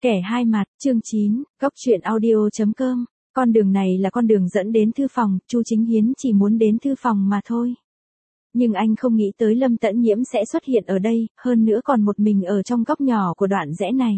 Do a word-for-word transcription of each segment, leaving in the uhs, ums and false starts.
Kẻ hai mặt, chương chín, Góc truyện audio.com. Con đường này là con đường dẫn đến thư phòng, Chu Chính Hiến chỉ muốn đến thư phòng mà thôi. Nhưng anh không nghĩ tới Lâm Tẫn Nhiễm sẽ xuất hiện ở đây, hơn nữa còn một mình ở trong góc nhỏ của đoạn rẽ này.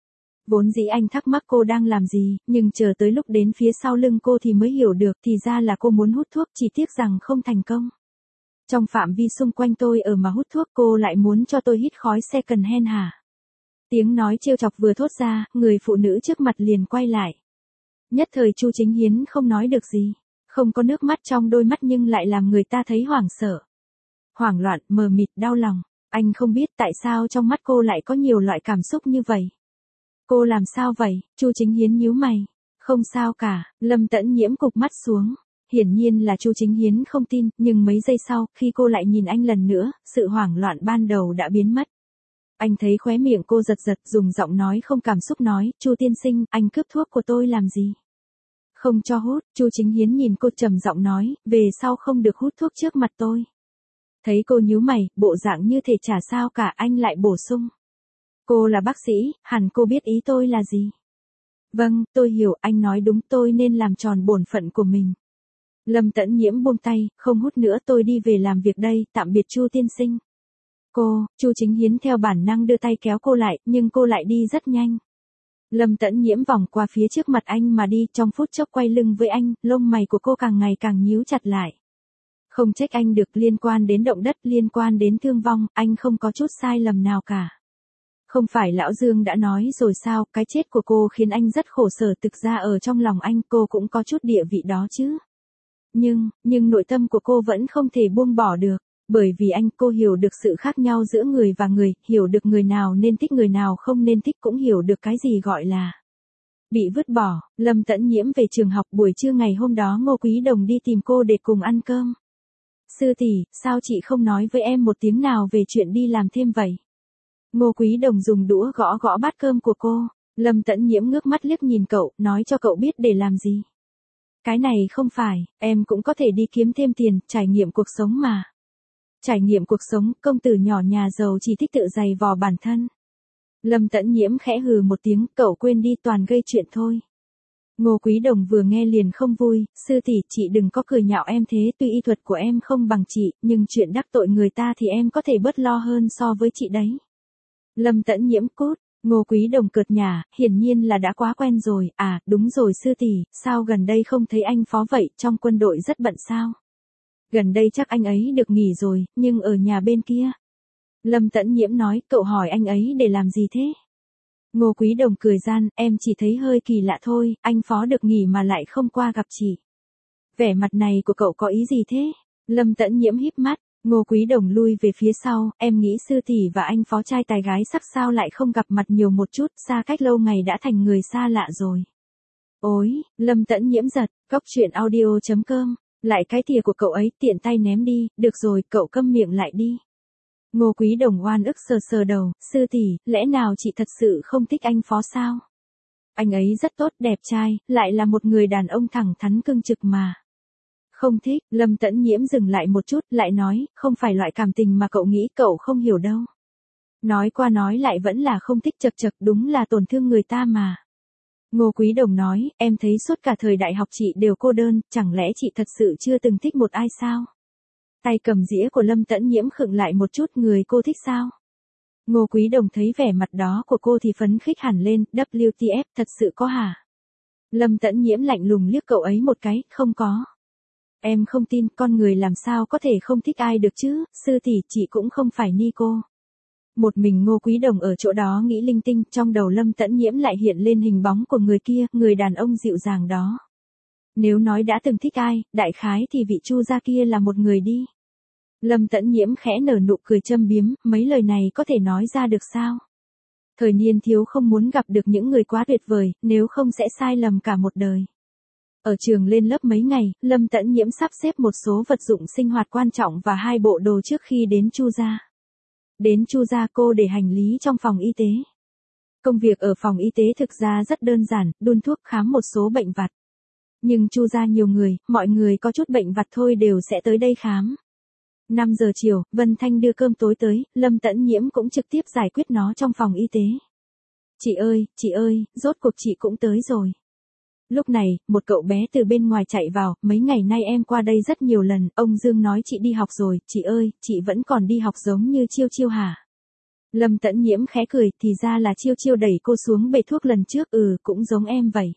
Vốn dĩ anh thắc mắc cô đang làm gì, nhưng chờ tới lúc đến phía sau lưng cô thì mới hiểu được, thì ra là cô muốn hút thuốc, chỉ tiếc rằng không thành công. Trong phạm vi xung quanh tôi ở mà hút thuốc, cô lại muốn cho tôi hít khói second hand hả? Tiếng nói trêu chọc vừa thốt ra, người phụ nữ trước mặt liền quay lại. Nhất thời Chu Chính Hiến không nói được gì, không có nước mắt trong đôi mắt nhưng lại làm người ta thấy hoảng sợ. Hoảng loạn, mờ mịt, đau lòng, anh không biết tại sao trong mắt cô lại có nhiều loại cảm xúc như vậy. Cô làm sao vậy? Chu Chính Hiến nhíu mày. Không sao cả, Lâm Tẫn Nhiễm cụp mắt xuống. Hiển nhiên là Chu Chính Hiến không tin, nhưng mấy giây sau, khi cô lại nhìn anh lần nữa, sự hoảng loạn ban đầu đã biến mất. Anh thấy khóe miệng cô giật giật, dùng giọng nói không cảm xúc nói, Chu tiên sinh, anh cướp thuốc của tôi làm gì? Không cho hút, Chu Chính Hiến nhìn cô trầm giọng nói, về sau không được hút thuốc trước mặt tôi. Thấy cô nhíu mày, bộ dạng như thể chả sao cả, anh lại bổ sung. Cô là bác sĩ, hẳn cô biết ý tôi là gì. Vâng, tôi hiểu, anh nói đúng, tôi nên làm tròn bổn phận của mình. Lâm Tẫn Nhiễm buông tay, không hút nữa, tôi đi về làm việc đây, tạm biệt Chu tiên sinh. Cô, Chu Chính Hiến theo bản năng đưa tay kéo cô lại, nhưng cô lại đi rất nhanh. Lâm Tẫn Nhiễm vòng qua phía trước mặt anh mà đi, trong phút chốc quay lưng với anh, lông mày của cô càng ngày càng nhíu chặt lại. Không trách anh được, liên quan đến động đất, liên quan đến thương vong, anh không có chút sai lầm nào cả. Không phải Lão Dương đã nói rồi sao, cái chết của cô khiến anh rất khổ sở, thực ra ở trong lòng anh cô cũng có chút địa vị đó chứ. Nhưng, nhưng nội tâm của cô vẫn không thể buông bỏ được. Bởi vì anh, cô hiểu được sự khác nhau giữa người và người, hiểu được người nào nên thích người nào không nên thích, cũng hiểu được cái gì gọi là bị vứt bỏ. Lâm Tẫn Nhiễm về trường học, buổi trưa ngày hôm đó Ngô Quý Đồng đi tìm cô để cùng ăn cơm. Sư tỷ, sao chị không nói với em một tiếng nào về chuyện đi làm thêm vậy? Ngô Quý Đồng dùng đũa gõ gõ bát cơm của cô. Lâm Tẫn Nhiễm ngước mắt liếc nhìn cậu, nói cho cậu biết để làm gì. Cái này không phải, em cũng có thể đi kiếm thêm tiền, trải nghiệm cuộc sống mà. Trải nghiệm cuộc sống, công tử nhỏ nhà giàu chỉ thích tự giày vò bản thân. Lâm Tẫn Nhiễm khẽ hừ một tiếng, cậu quên đi, toàn gây chuyện thôi. Ngô Quý Đồng vừa nghe liền không vui, sư tỷ, chị đừng có cười nhạo em thế, tuy y thuật của em không bằng chị, nhưng chuyện đắc tội người ta thì em có thể bớt lo hơn so với chị đấy. Lâm Tẫn Nhiễm cút, Ngô Quý Đồng cợt nhả, hiển nhiên là đã quá quen rồi, à, đúng rồi sư tỷ, sao gần đây không thấy anh phó vậy, trong quân đội rất bận sao? Gần đây chắc anh ấy được nghỉ rồi, nhưng ở nhà bên kia. Lâm Tẫn Nhiễm nói, cậu hỏi anh ấy để làm gì thế? Ngô Quý Đồng cười gian, em chỉ thấy hơi kỳ lạ thôi, anh phó được nghỉ mà lại không qua gặp chị. Vẻ mặt này của cậu có ý gì thế? Lâm Tẫn Nhiễm híp mắt, Ngô Quý Đồng lui về phía sau, em nghĩ sư tỷ và anh phó trai tài gái sắc sao lại không gặp mặt nhiều một chút, xa cách lâu ngày đã thành người xa lạ rồi. Ôi, Lâm Tẫn Nhiễm giật, Góc truyện audio.com. Lại cái thìa của cậu ấy, tiện tay ném đi, được rồi, cậu câm miệng lại đi. Ngô Quý Đồng oan ức sờ sờ đầu, sư tỷ, lẽ nào chị thật sự không thích anh phó sao? Anh ấy rất tốt, đẹp trai, lại là một người đàn ông thẳng thắn cương trực mà. Không thích, Lâm Tẫn Nhiễm dừng lại một chút, lại nói, không phải loại cảm tình mà cậu nghĩ, cậu không hiểu đâu. Nói qua nói lại vẫn là không thích, chật chật, đúng là tổn thương người ta mà. Ngô Quý Đồng nói, em thấy suốt cả thời đại học chị đều cô đơn, chẳng lẽ chị thật sự chưa từng thích một ai sao? Tay cầm dĩa của Lâm Tẫn Nhiễm khựng lại một chút, người cô thích sao? Ngô Quý Đồng thấy vẻ mặt đó của cô thì phấn khích hẳn lên, W T F, thật sự có hả? Lâm Tẫn Nhiễm lạnh lùng liếc cậu ấy một cái, không có. Em không tin, con người làm sao có thể không thích ai được chứ, sư tỷ, chị cũng không phải Nico. Một mình Ngô Quý Đồng ở chỗ đó nghĩ linh tinh, trong đầu Lâm Tẫn Nhiễm lại hiện lên hình bóng của người kia, người đàn ông dịu dàng đó. Nếu nói đã từng thích ai, đại khái thì vị Chu gia kia là một người đi. Lâm Tẫn Nhiễm khẽ nở nụ cười châm biếm, mấy lời này có thể nói ra được sao? Thời niên thiếu không muốn gặp được những người quá tuyệt vời, nếu không sẽ sai lầm cả một đời. Ở trường lên lớp mấy ngày, Lâm Tẫn Nhiễm sắp xếp một số vật dụng sinh hoạt quan trọng và hai bộ đồ trước khi đến Chu gia. Đến Chu gia cô để hành lý trong phòng y tế. Công việc ở phòng y tế thực ra rất đơn giản, đun thuốc, khám một số bệnh vặt. Nhưng Chu gia nhiều người, mọi người có chút bệnh vặt thôi đều sẽ tới đây khám. năm giờ chiều, Vân Thanh đưa cơm tối tới, Lâm Tẫn Nhiễm cũng trực tiếp giải quyết nó trong phòng y tế. Chị ơi, chị ơi, rốt cuộc chị cũng tới rồi. Lúc này, một cậu bé từ bên ngoài chạy vào, mấy ngày nay em qua đây rất nhiều lần, ông Dương nói chị đi học rồi, chị ơi, chị vẫn còn đi học giống như Chiêu Chiêu hả? Lâm Tẫn Nhiễm khẽ cười, thì ra là Chiêu Chiêu đẩy cô xuống bể thuốc lần trước, ừ, cũng giống em vậy.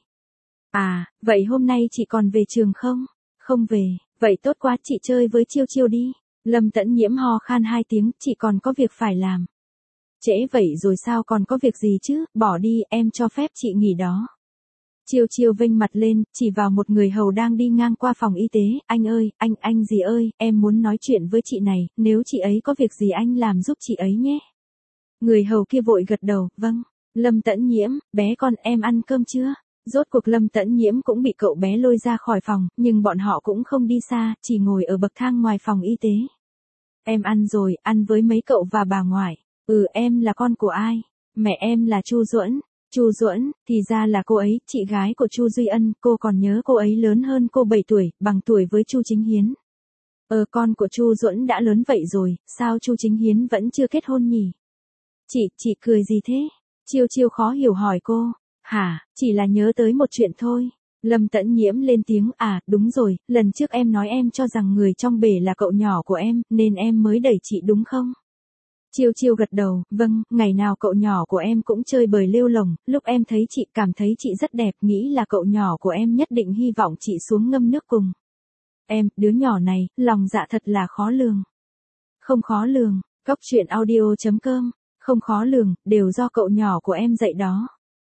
À, vậy hôm nay chị còn về trường không? Không về, vậy tốt quá, chị chơi với Chiêu Chiêu đi. Lâm Tẫn Nhiễm ho khan hai tiếng, chị còn có việc phải làm. Trễ vậy rồi sao còn có việc gì chứ, bỏ đi, em cho phép chị nghỉ đó. Chiêu Chiêu vênh mặt lên, chỉ vào một người hầu đang đi ngang qua phòng y tế, anh ơi, anh, anh gì ơi, em muốn nói chuyện với chị này, nếu chị ấy có việc gì anh làm giúp chị ấy nhé. Người hầu kia vội gật đầu, vâng. Lâm Tẫn Nhiễm, bé con em ăn cơm chưa? Rốt cuộc Lâm Tẫn Nhiễm cũng bị cậu bé lôi ra khỏi phòng, nhưng bọn họ cũng không đi xa, chỉ ngồi ở bậc thang ngoài phòng y tế. Em ăn rồi, ăn với mấy cậu và bà ngoại. Ừ, em là con của ai? Mẹ em là Chu Duẫn. Chu Duẫn, thì ra là cô ấy, chị gái của Chu Duy Ân, cô còn nhớ cô ấy lớn hơn cô bảy tuổi, bằng tuổi với Chu Chính Hiến. Ờ, con của Chu Duẫn đã lớn vậy rồi, sao Chu Chính Hiến vẫn chưa kết hôn nhỉ? Chị, chị cười gì thế? Chiêu Chiêu khó hiểu hỏi cô. Hả, chỉ là nhớ tới một chuyện thôi. Lâm Tẫn Nhiễm lên tiếng, à, đúng rồi, lần trước em nói em cho rằng người trong bể là cậu nhỏ của em, nên em mới đẩy chị đúng không? Chiêu Chiêu gật đầu, vâng, ngày nào cậu nhỏ của em cũng chơi bời lêu lồng, lúc em thấy chị cảm thấy chị rất đẹp, nghĩ là cậu nhỏ của em nhất định hy vọng chị xuống ngâm nước cùng. Em, đứa nhỏ này, lòng dạ thật là khó lường. Không khó lường, cóc truyện audio chấm com, không khó lường, đều do cậu nhỏ của em dạy đó.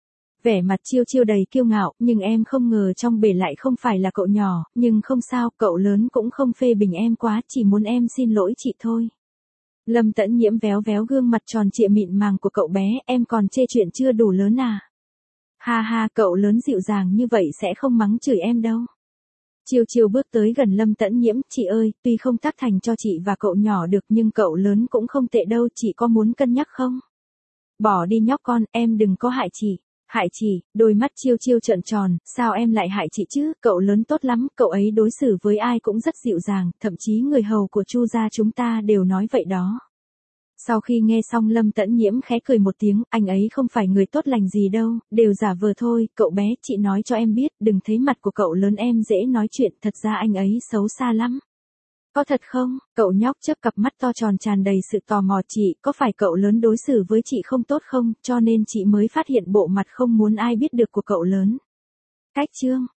Vẻ mặt Chiêu Chiêu đầy kiêu ngạo, nhưng em không ngờ trong bể lại không phải là cậu nhỏ, nhưng không sao, cậu lớn cũng không phê bình em quá, chỉ muốn em xin lỗi chị thôi. Lâm Tẫn Nhiễm véo véo gương mặt tròn trịa mịn màng của cậu bé, em còn chê chuyện chưa đủ lớn à? Ha ha, cậu lớn dịu dàng như vậy sẽ không mắng chửi em đâu. Chiêu Chiêu bước tới gần Lâm Tẫn Nhiễm, chị ơi, tuy không tác thành cho chị và cậu nhỏ được nhưng cậu lớn cũng không tệ đâu, chị có muốn cân nhắc không? Bỏ đi nhóc con, em đừng có hại chị. Hại chị, đôi mắt Chiêu Chiêu trợn tròn, sao em lại hại chị chứ, cậu lớn tốt lắm, cậu ấy đối xử với ai cũng rất dịu dàng, thậm chí người hầu của Chu gia chúng ta đều nói vậy đó. Sau khi nghe xong Lâm Tẫn Nhiễm khẽ cười một tiếng, anh ấy không phải người tốt lành gì đâu, đều giả vờ thôi, cậu bé, chị nói cho em biết, đừng thấy mặt của cậu lớn em dễ nói chuyện, thật ra anh ấy xấu xa lắm. Có thật không? Cậu nhóc chớp cặp mắt to tròn tràn đầy sự tò mò, chị, có phải cậu lớn đối xử với chị không tốt không, cho nên chị mới phát hiện bộ mặt không muốn ai biết được của cậu lớn. Cách chương